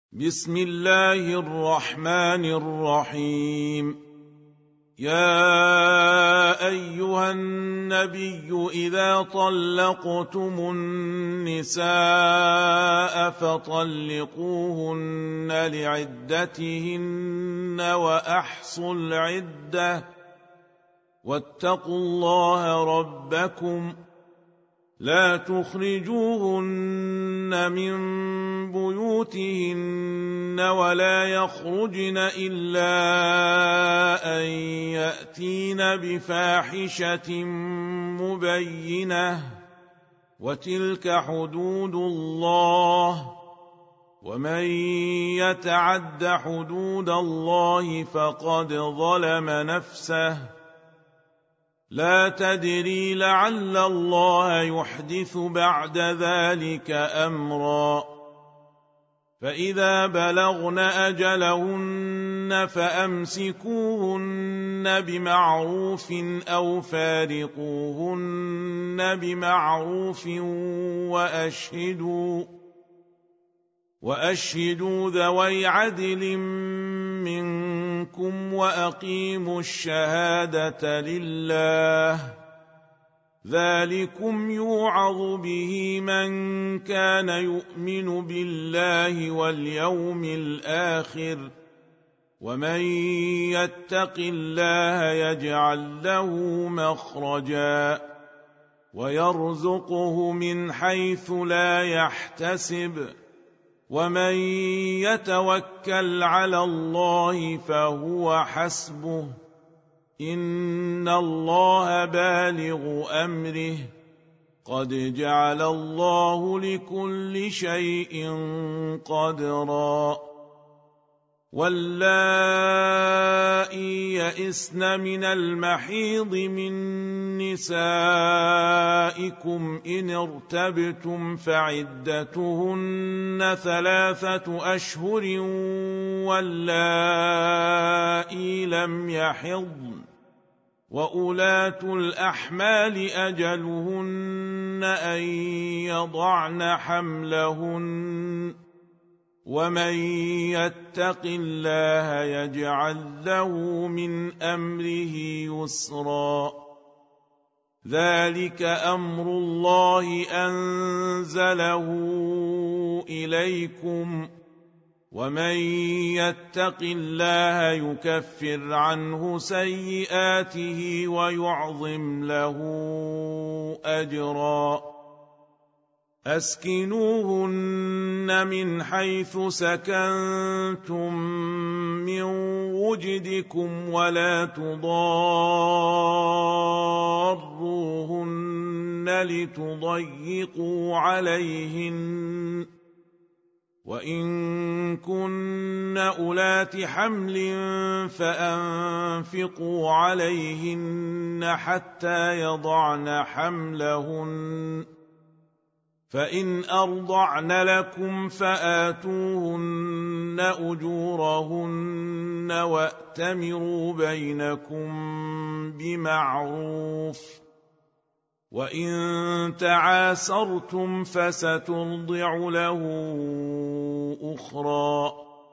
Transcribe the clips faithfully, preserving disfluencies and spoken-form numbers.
بسم الله الرحمن الرحيم. يا أيها النبي إذا طلقتم النساء فطلقوهن لعدتهن وأحصوا العدة واتقوا الله ربكم لا تخرجوهن من بيوتهن ولا يخرجن إلا أن يأتين بفاحشة مبينة وتلك حدود الله ومن يتعد حدود الله فقد ظلم نفسه لا تدري لعل الله يحدث بعد ذلك أمرا. فإذا بلغن أجلهن فأمسكوهن بمعروف أو فارقوهن بمعروف وأشهدوا وأشهدوا ذوي عدل منكم وأقيموا الشهادة لله ذلكم يوعظ به من كان يؤمن بالله واليوم الآخر ومن يتق الله يجعل له مخرجا ويرزقه من حيث لا يحتسب ومن يتوكل على الله فهو حسبه إن الله بالغ أمره قد جعل الله لكل شيء قدرا. واللائي يئسن من المحيض من نسائكم إن ارتبتم فعدتهن ثلاثة أشهر واللائي لم يحضن وأولاة الأحمال أجلهن أن يضعن حملهن ومن يتق الله يجعل له من أمره يسرا. ذلك أمر الله أنزله إليكم ومن يتق الله يكفر عنه سيئاته ويعظم له أجرا. أسكنوهن من حيث سكنتم من وجدكم ولا تضاروهن لتضيقوا عليهن وإن كن أولات حمل فأنفقوا عليهن حتى يضعن حملهن فإن أرضعن لكم فآتوهن أجورهن وأتمروا بينكم بمعروف وإن تعاسرتم فسترضع له أخرى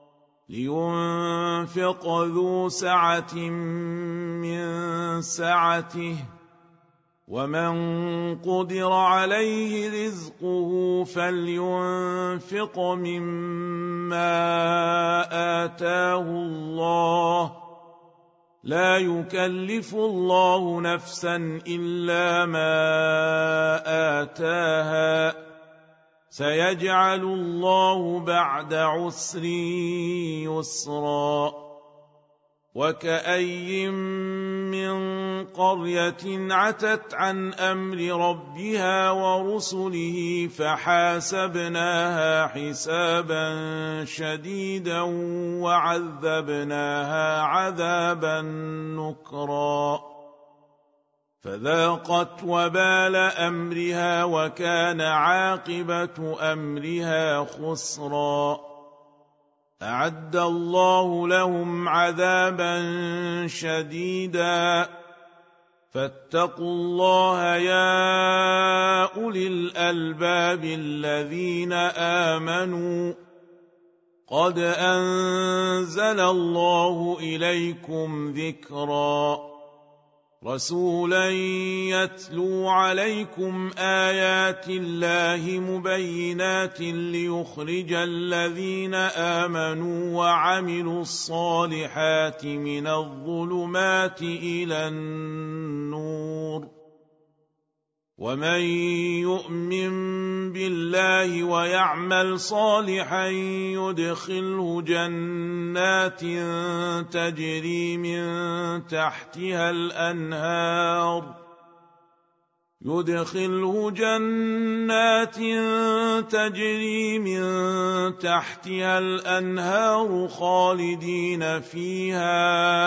لينفق ذو سعة من سعته ومن قدر عليه رزقه فلينفق مما آتاه الله لا يكلف الله نفسا إلا ما آتاها سيجعل الله بعد عسر يسرا. وكأي من قرية عتت عن أمر ربها ورسله فحاسبناها حسابا شديدا وعذبناها عذابا نكرا فذاقت وبال أمرها وكان عاقبة أمرها خسرا. أعد الله لهم عذابا شديدا فاتقوا الله يا أولي الألباب الذين آمنوا قد أنزل الله إليكم ذكرا رسولا يتلو عليكم آيات الله مبينات ليخرج الذين آمنوا وعملوا الصالحات من الظلمات إلى النور ومن يؤمن بالله ويعمل صالحا يدخله جنات تجري من تحتها الأنهار يدخله جنات تجري من تحتها الأنهار خالدين فيها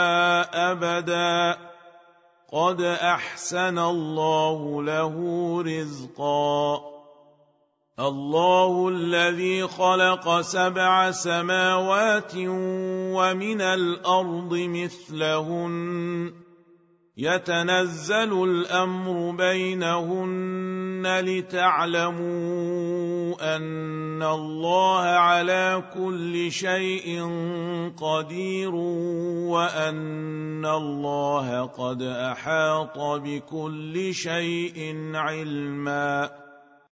أبدا قد أحسن الله له رزقا الله الذي خلق سبع سماوات ومن الأرض مثلهن يتنزل الأمر بينهن لتعلموا أن الله على كل شيء قدير وأن الله قد أحاط بكل شيء علما